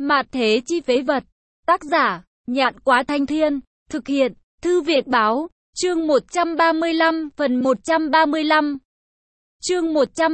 Mạt thế chi phế vật. Tác giả, Nhạn Quá Thanh Thiên. Thực hiện, Thư Việt Báo. Chương 135, phần 135. Chương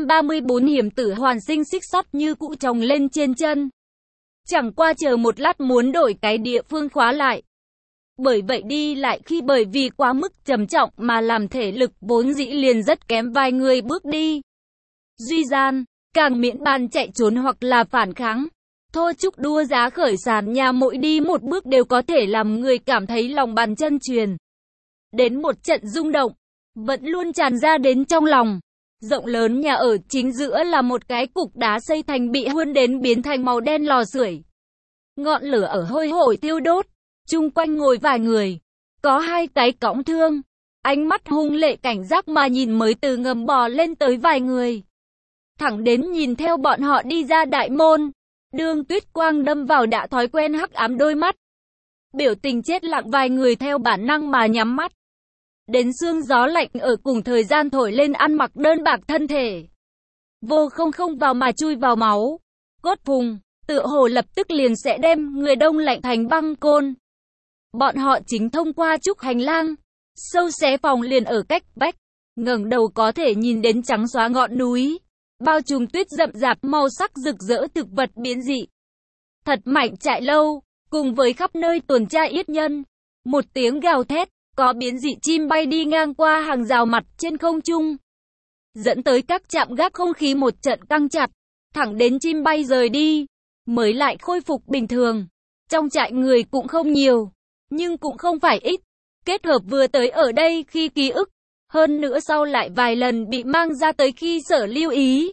134 hiểm tử hoàn sinh xích sắt như cụ chồng lên trên chân. Chẳng qua chờ một lát muốn đổi cái địa phương khóa lại. Bởi vậy đi lại khi bởi vì quá mức trầm trọng mà làm thể lực vốn dĩ liền rất kém vài người bước đi. Duy gian, càng miễn bàn chạy trốn hoặc là phản kháng. Thôi chúc đua giá khởi sàn nhà mỗi đi một bước đều có thể làm người cảm thấy lòng bàn chân truyền. Đến một trận rung động, vẫn luôn tràn ra đến trong lòng. Rộng lớn nhà ở chính giữa là một cái cục đá xây thành bị hun đến biến thành màu đen lò sưởi. Ngọn lửa ở hôi hổi thiêu đốt, chung quanh ngồi vài người. Có hai cái cõng thương, ánh mắt hung lệ cảnh giác mà nhìn mới từ ngầm bò lên tới vài người. Thẳng đến nhìn theo bọn họ đi ra đại môn. Đường Tuyết Quang đâm vào đã thói quen hắc ám đôi mắt. Biểu tình chết lặng vài người theo bản năng mà nhắm mắt. Đến sương gió lạnh ở cùng thời gian thổi lên ăn mặc đơn bạc thân thể. Vô không vào mà chui vào máu. Cốt phùng, tựa hồ lập tức liền sẽ đem người đông lạnh thành băng côn. Bọn họ chính thông qua trúc hành lang. Sâu xé phòng liền ở cách vách. Ngẩng đầu có thể nhìn đến trắng xóa ngọn núi. Bao trùm tuyết rậm rạp màu sắc rực rỡ thực vật biến dị. Thật mạnh chạy lâu, cùng với khắp nơi tuần tra yết nhân. Một tiếng gào thét, có biến dị chim bay đi ngang qua hàng rào mặt trên không trung. Dẫn tới các trạm gác không khí một trận căng chặt, thẳng đến chim bay rời đi, mới lại khôi phục bình thường. Trong trại người cũng không nhiều, nhưng cũng không phải ít. Kết hợp vừa tới ở đây khi ký ức. Hơn nữa sau lại vài lần bị mang ra tới khi sở lưu ý.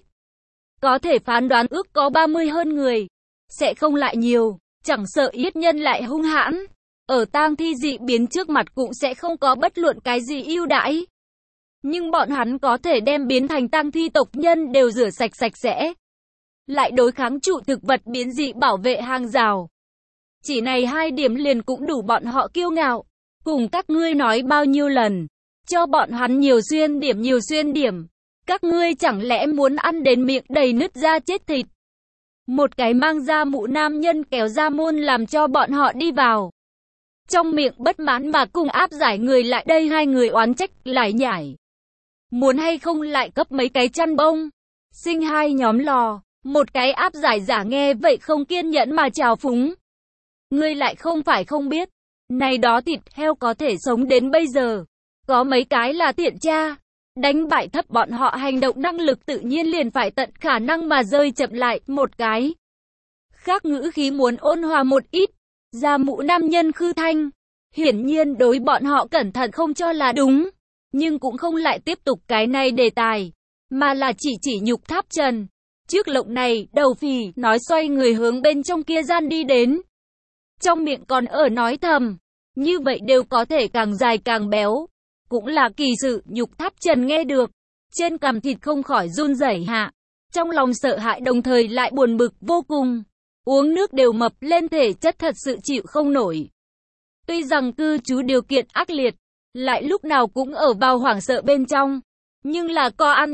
Có thể phán đoán ước có 30 hơn người. Sẽ không lại nhiều, chẳng sợ yết nhân lại hung hãn. Ở tang thi dị biến trước mặt cũng sẽ không có bất luận cái gì ưu đãi. Nhưng bọn hắn có thể đem biến thành tang thi tộc nhân đều rửa sạch sẽ. Lại đối kháng trụ thực vật biến dị bảo vệ hàng rào. Chỉ này hai điểm liền cũng đủ bọn họ kiêu ngạo. Cùng các ngươi nói bao nhiêu lần. Cho bọn hắn nhiều xuyên điểm. Các ngươi chẳng lẽ muốn ăn đến miệng đầy nứt ra chết thịt. Một cái mang ra mũ nam nhân kéo ra môn làm cho bọn họ đi vào. Trong miệng bất mãn mà cùng áp giải người lại đây hai người oán trách lại nhảy. Muốn hay không lại cấp mấy cái chăn bông. Sinh hai nhóm lò. Một cái áp giải giả nghe vậy không kiên nhẫn mà trào phúng. Ngươi lại không phải không biết. Này đó thịt heo có thể sống đến bây giờ. Có mấy cái là tiện tra. Đánh bại thấp bọn họ hành động năng lực tự nhiên liền phải tận khả năng mà rơi chậm lại một cái. Khác ngữ khí muốn ôn hòa một ít. Ra mũ nam nhân khư thanh. Hiển nhiên đối bọn họ cẩn thận không cho là đúng. Nhưng cũng không lại tiếp tục cái này đề tài. Mà là chỉ nhục tháp trần. Trước lộng này, đầu phì nói xoay người hướng bên trong kia gian đi đến. Trong miệng còn ở nói thầm. Như vậy đều có thể càng dài càng béo. Cũng là kỳ sự, nhục tháp trần nghe được. Trên cằm thịt không khỏi run rẩy hạ. Trong lòng sợ hãi đồng thời lại buồn bực vô cùng. Uống nước đều mập lên thể chất thật sự chịu không nổi. Tuy rằng cư trú điều kiện ác liệt, lại lúc nào cũng ở vào hoảng sợ bên trong. Nhưng là có ăn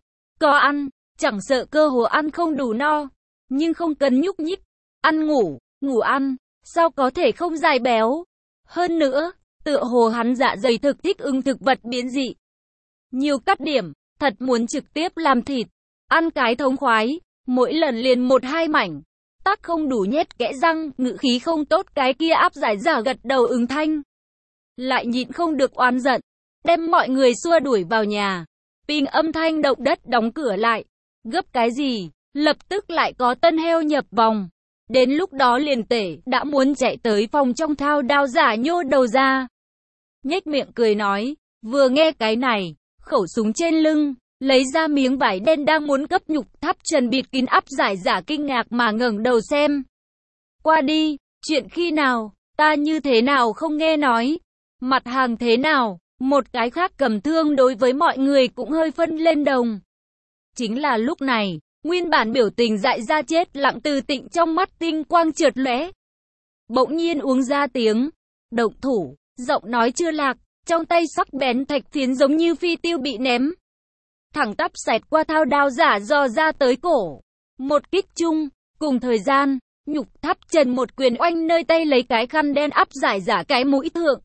có ăn, chẳng sợ cơ hồ ăn không đủ no. Nhưng không cần nhúc nhích, ăn ngủ ăn, sao có thể không dài béo. Hơn nữa, tựa hồ hắn dạ dày thực thích ứng thực vật biến dị. Nhiều cắt điểm, thật muốn trực tiếp làm thịt. Ăn cái thống khoái, mỗi lần liền 1-2 mảnh. Tắc không đủ nhét kẽ răng, ngữ khí không tốt cái kia áp giải giả gật đầu ứng thanh. Lại nhịn không được oán giận. Đem mọi người xua đuổi vào nhà. Ping âm thanh động đất đóng cửa lại. Gấp cái gì, lập tức lại có tân heo nhập vòng. Đến lúc đó liền tể, đã muốn chạy tới phòng trong thao đao giả nhô đầu ra. Nhếch miệng cười nói, vừa nghe cái này, khẩu súng trên lưng, lấy ra miếng vải đen đang muốn cấp nhục tháp trần bịt kín áp giải giả kinh ngạc mà ngẩng đầu xem. Qua đi, chuyện khi nào, ta như thế nào không nghe nói, mặt hàng thế nào, một cái khác cầm thương đối với mọi người cũng hơi phân lên đồng. Chính là lúc này, nguyên bản biểu tình dại ra chết lặng từ tịnh trong mắt tinh quang trượt lóe. Bỗng nhiên uống ra tiếng, động thủ, giọng nói chưa lạc, trong tay sắc bén thạch phiến giống như phi tiêu bị ném. Thẳng tắp xẹt qua thao đao giả dò ra tới cổ. Một kích chung, cùng thời gian, Nhục Tháp Trần một quyền oanh nơi tay lấy cái khăn đen áp giải giả cái mũi thượng.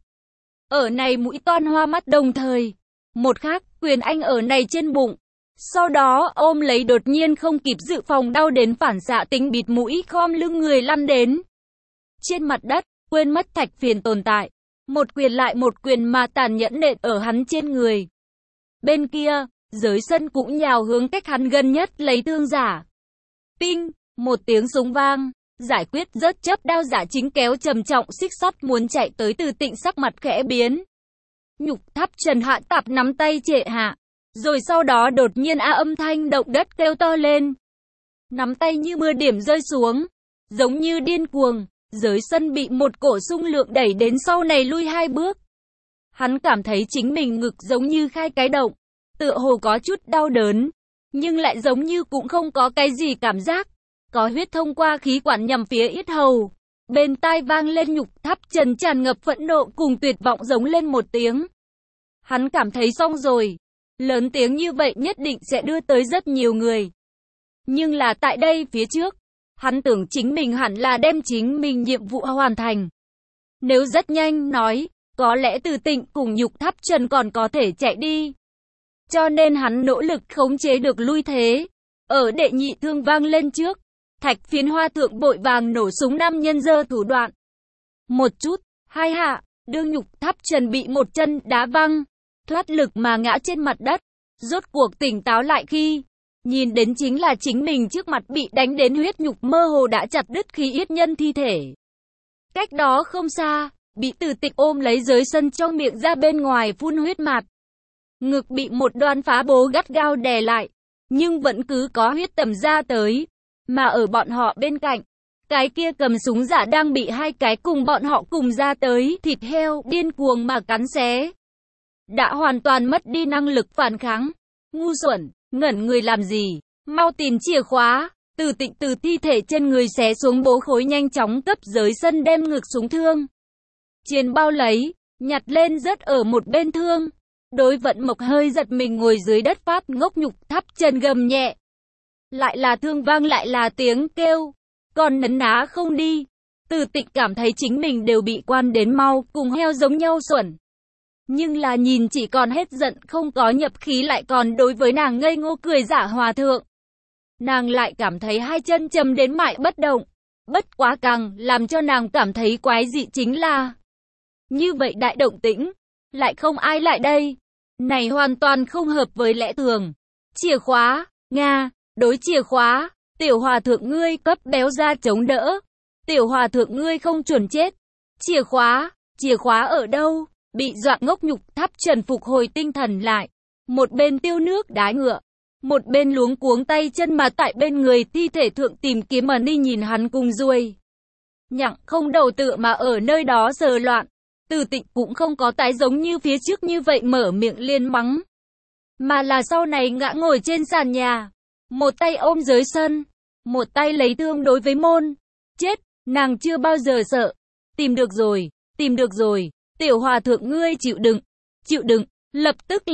Ở này mũi toan hoa mắt đồng thời. Một khác, quyền anh ở này trên bụng. Sau đó ôm lấy đột nhiên không kịp dự phòng đau đến phản xạ tính bịt mũi khom lưng người lăn đến. Trên mặt đất, quên mất Thạch Phiền tồn tại. Một quyền lại một quyền mà tàn nhẫn nện ở hắn trên người. Bên kia, Giới Sân cũng nhào hướng cách hắn gần nhất lấy thương giả. Ping, một tiếng súng vang. Giải quyết rớt chớp đao giả chính kéo trầm trọng xích sắt muốn chạy tới Từ Tịnh sắc mặt khẽ biến. Nhục Tháp Trần hạ tạp nắm tay trệ hạ. Rồi sau đó đột nhiên âm thanh động đất kêu to lên. Nắm tay như mưa điểm rơi xuống. Giống như điên cuồng. Giới Sân bị một cổ xung lượng đẩy đến sau này lui 2 bước. Hắn cảm thấy chính mình ngực giống như khai cái động. Tựa hồ có chút đau đớn. Nhưng lại giống như cũng không có cái gì cảm giác. Có huyết thông qua khí quản nhằm phía yết hầu. Bên tai vang lên Nhục Tháp Trần tràn ngập phẫn nộ cùng tuyệt vọng giống lên một tiếng. Hắn cảm thấy xong rồi. Lớn tiếng như vậy nhất định sẽ đưa tới rất nhiều người. Nhưng là tại đây phía trước, hắn tưởng chính mình hẳn là đem chính mình nhiệm vụ hoàn thành. Nếu rất nhanh nói, có lẽ Từ Tịnh cùng Nhục Tháp Trần còn có thể chạy đi. Cho nên hắn nỗ lực khống chế được lui thế. Ở đệ nhị thương vang lên trước, Thạch Phiến Hoa thượng vội vàng nổ súng nam nhân giơ thủ đoạn. Một chút, 2 hạ, đương Nhục Tháp Trần bị một chân đá văng, thoát lực mà ngã trên mặt đất. Rốt cuộc tỉnh táo lại khi nhìn đến chính là chính mình trước mặt bị đánh đến huyết nhục mơ hồ đã chặt đứt khí yết nhân thi thể. Cách đó không xa, bị Từ Tịnh ôm lấy Giới Sân trong miệng ra bên ngoài phun huyết mạt. Ngực bị một đoàn phá bố gắt gao đè lại, nhưng vẫn cứ có huyết tầm ra tới. Mà ở bọn họ bên cạnh, cái kia cầm súng giả đang bị 2 cái cùng bọn họ cùng ra tới thịt heo điên cuồng mà cắn xé. Đã hoàn toàn mất đi năng lực phản kháng. Ngu xuẩn, ngẩn người làm gì? Mau tìm chìa khóa. Từ Tịnh từ thi thể trên người xé xuống bố khối nhanh chóng cấp Giới Sân đem ngược súng thương. Chiến bao lấy, nhặt lên rớt ở một bên thương. Đối Vận Mộc hơi giật mình ngồi dưới đất phát ngốc. Nhục Tháp Trần gầm nhẹ. Lại là thương vang lại là tiếng kêu. Còn nấn ná không đi. Từ Tịnh cảm thấy chính mình đều bị quan đến mau cùng heo giống nhau xuẩn. Nhưng là nhìn chỉ còn hết giận không có nhập khí lại còn đối với nàng ngây ngô cười giả hòa thượng. Nàng lại cảm thấy 2 chân chầm đến mãi bất động. Bất quá càng làm cho nàng cảm thấy quái dị chính là như vậy đại động tĩnh, lại không ai lại đây. Này hoàn toàn không hợp với lẽ thường. Chìa khóa, Nga, đối chìa khóa, Tiểu Hòa Thượng ngươi cấp béo ra chống đỡ. Tiểu Hòa Thượng ngươi không chuẩn chết. Chìa khóa ở đâu? Bị dọa ngốc. Nhục Tháp Trần phục hồi tinh thần lại. Một bên tiêu nước đái ngựa. Một bên luống cuống tay chân mà tại bên người thi thể thượng tìm kiếm mà ni nhìn hắn cùng ruồi nhặng không đầu tựa mà ở nơi đó sờ loạn. Từ Tịnh cũng không có tái giống như phía trước như vậy mở miệng liên mắng. Mà là sau này ngã ngồi trên sàn nhà. Một tay ôm Giới Sân. Một tay lấy thương đối với môn. Chết, nàng chưa bao giờ sợ. Tìm được rồi. Tiểu Hòa Thượng ngươi chịu đựng, lập tức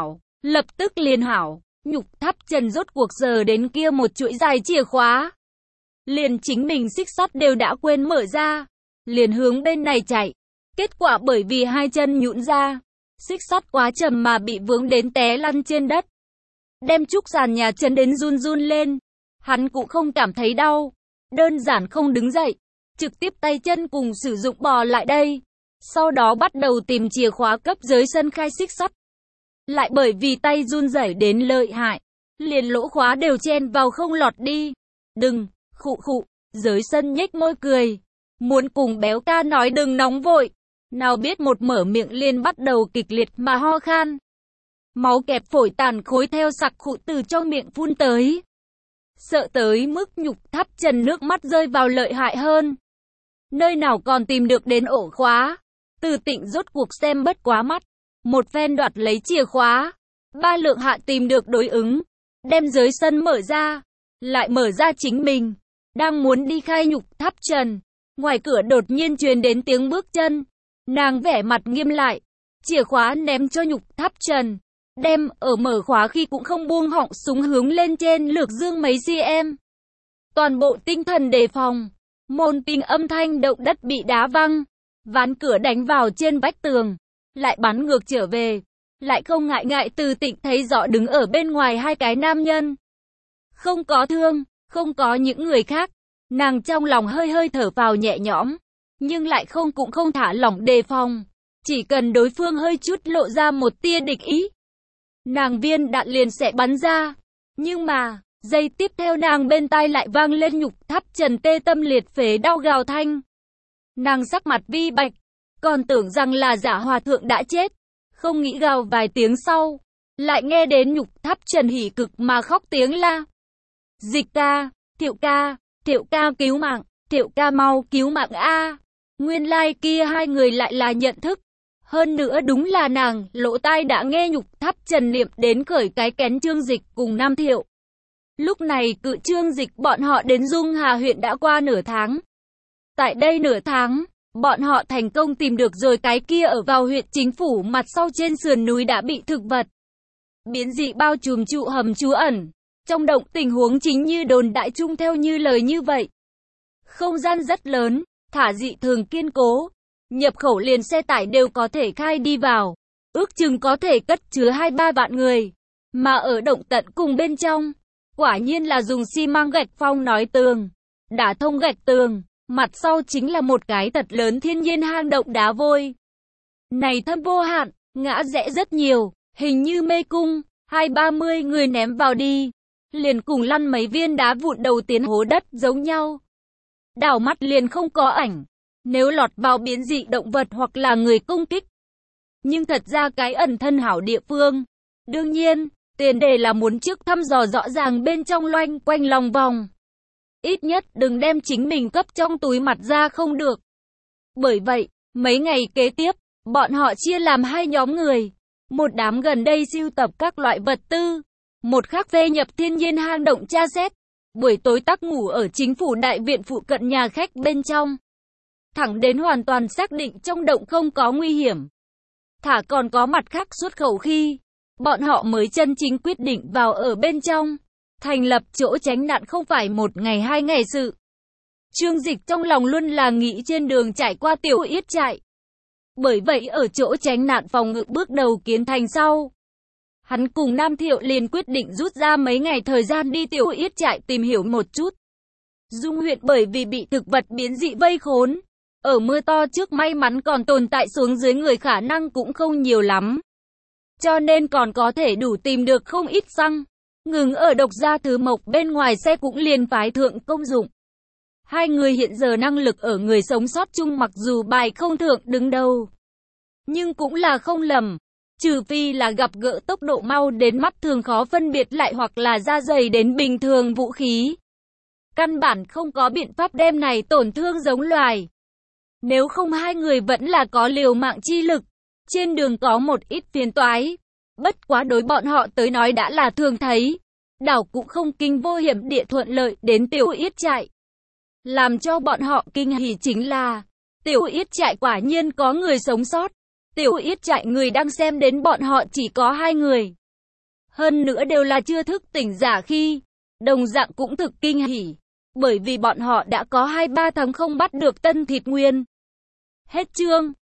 liền hảo. Nhục Tháp Trần rốt cuộc giờ đến kia một chuỗi dài chìa khóa. Liền chính mình xích sắt đều đã quên mở ra. Liền hướng bên này chạy. Kết quả bởi vì 2 chân nhũn ra. Xích sắt quá trầm mà bị vướng đến té lăn trên đất. Đem trúc sàn nhà chấn đến run run lên. Hắn cũng không cảm thấy đau. Đơn giản không đứng dậy. Trực tiếp tay chân cùng sử dụng bò lại đây. Sau đó bắt đầu tìm chìa khóa cấp Giới Sân khai xích sắt. Lại bởi vì tay run rẩy đến lợi hại. Liền lỗ khóa đều chen vào không lọt đi. Đừng, khụ. Giới Sân nhếch môi cười. Muốn cùng béo ca nói đừng nóng vội. Nào biết một mở miệng liền bắt đầu kịch liệt mà ho khan. Máu kẹp phổi tàn khối theo sặc khụ từ trong miệng phun tới. Sợ tới mức Nhục Tháp Trần nước mắt rơi vào lợi hại hơn. Nơi nào còn tìm được đến ổ khóa. Từ Tịnh rốt cuộc xem bất quá mắt. Một phen đoạt lấy chìa khóa. 3 lượng hạ tìm được đối ứng. Đem Giới Sân mở ra. Lại mở ra chính mình. Đang muốn đi khai Nhục Tháp Trần. Ngoài cửa đột nhiên truyền đến tiếng bước chân. Nàng vẻ mặt nghiêm lại. Chìa khóa ném cho Nhục Tháp Trần. Đem ở mở khóa khi cũng không buông họng súng hướng lên trên lược dương mấy cm. Toàn bộ tinh thần đề phòng. Môn tinh âm thanh động đất bị đá văng, ván cửa đánh vào trên vách tường, lại bắn ngược trở về, lại không ngại ngại Từ Tịnh thấy rõ đứng ở bên ngoài hai cái nam nhân. Không có Thương, không có những người khác, nàng trong lòng hơi hơi thở phào nhẹ nhõm, nhưng lại cũng không thả lỏng đề phòng, chỉ cần đối phương hơi chút lộ ra một tia địch ý, nàng viên đạn liền sẽ bắn ra. Nhưng mà, giây tiếp theo nàng bên tai lại vang lên nhục tháp trần tê tâm liệt phế đau gào thanh. Nàng sắc mặt vi bạch, còn tưởng rằng là Giả Hòa Thượng đã chết, không nghĩ gào vài tiếng sau, lại nghe đến nhục tháp trần hỉ cực mà khóc tiếng la. Dịch ca, Thiệu ca cứu mạng, Thiệu ca mau cứu mạng a. Nguyên lai kia hai người lại là nhận thức. Hơn nữa đúng là nàng, lỗ tai đã nghe nhục tháp trần niệm đến khởi cái kén Trương Dịch cùng Nam Thiệu. Lúc này cự Trương Dịch bọn họ đến Dung Hà huyện đã qua nửa tháng. Tại đây nửa tháng, bọn họ thành công tìm được rồi cái kia ở vào huyện chính phủ mặt sau trên sườn núi đã bị thực vật biến dị bao trùm trụ hầm trú ẩn. Trong động tình huống chính như đồn đại chung theo như lời như vậy. Không gian rất lớn, thả dị thường kiên cố, nhập khẩu liền xe tải đều có thể khai đi vào, ước chừng có thể cất chứa 2-3 vạn người. Mà ở động tận cùng bên trong, quả nhiên là dùng xi măng gạch phong nói tường, đá thông gạch tường, mặt sau chính là một cái thật lớn thiên nhiên hang động đá vôi. Này thâm vô hạn, ngã rẽ rất nhiều, hình như mê cung, 20-30 người ném vào đi, liền cùng lăn mấy viên đá vụn đầu tiến hố đất giống nhau. Đảo mắt liền không có ảnh, nếu lọt vào biến dị động vật hoặc là người công kích. Nhưng thật ra cái ẩn thân hảo địa phương. Đương nhiên, tiền đề là muốn trước thăm dò rõ ràng bên trong loanh quanh lòng vòng. Ít nhất đừng đem chính mình cấp trong túi mặt ra không được. Bởi vậy, mấy ngày kế tiếp, bọn họ chia làm hai nhóm người. Một đám gần đây sưu tập các loại vật tư, một khác phê nhập thiên nhiên hang động tra xét. Buổi tối tắc ngủ ở chính phủ đại viện phụ cận nhà khách bên trong. Thẳng đến hoàn toàn xác định trong động không có nguy hiểm. Thả còn có mặt khác xuất khẩu khi, bọn họ mới chân chính quyết định vào ở bên trong. Thành lập chỗ tránh nạn không phải 1 ngày 2 ngày sự. Trương Dịch trong lòng luôn là nghĩ trên đường trải qua Tiểu Yết trại. Bởi vậy ở chỗ tránh nạn phòng ngự bước đầu kiến thành sau, hắn cùng Nam Thiệu liền quyết định rút ra mấy ngày thời gian đi Tiểu Yết trại tìm hiểu một chút. Dung huyện bởi vì bị thực vật biến dị vây khốn, ở mưa to trước may mắn còn tồn tại xuống dưới người khả năng cũng không nhiều lắm. Cho nên còn có thể đủ tìm được không ít xăng. Ngừng ở Độc Gia Thứ Mộc bên ngoài xe cũng liền phái thượng công dụng. Hai người hiện giờ năng lực ở người sống sót chung mặc dù bài không thượng đứng đầu, nhưng cũng là không lầm. Trừ phi là gặp gỡ tốc độ mau đến mắt thường khó phân biệt lại hoặc là da dày đến bình thường vũ khí. Căn bản không có biện pháp đem này tổn thương giống loài. Nếu không hai người vẫn là có liều mạng chi lực. Trên đường có một ít phiền toái. Bất quá đối bọn họ tới nói đã là thường thấy. Đảo cũng không kinh vô hiểm địa thuận lợi đến Tiểu Yết trại. Làm cho bọn họ kinh hỉ chính là Tiểu Yết trại quả nhiên có người sống sót. Tiểu Yết trại người đang xem đến bọn họ chỉ có 2 người. Hơn nữa đều là chưa thức tỉnh giả khi. Đồng dạng cũng thực kinh hỉ. Bởi vì bọn họ đã có 2-3 tháng không bắt được tân thịt nguyên. Hết chương.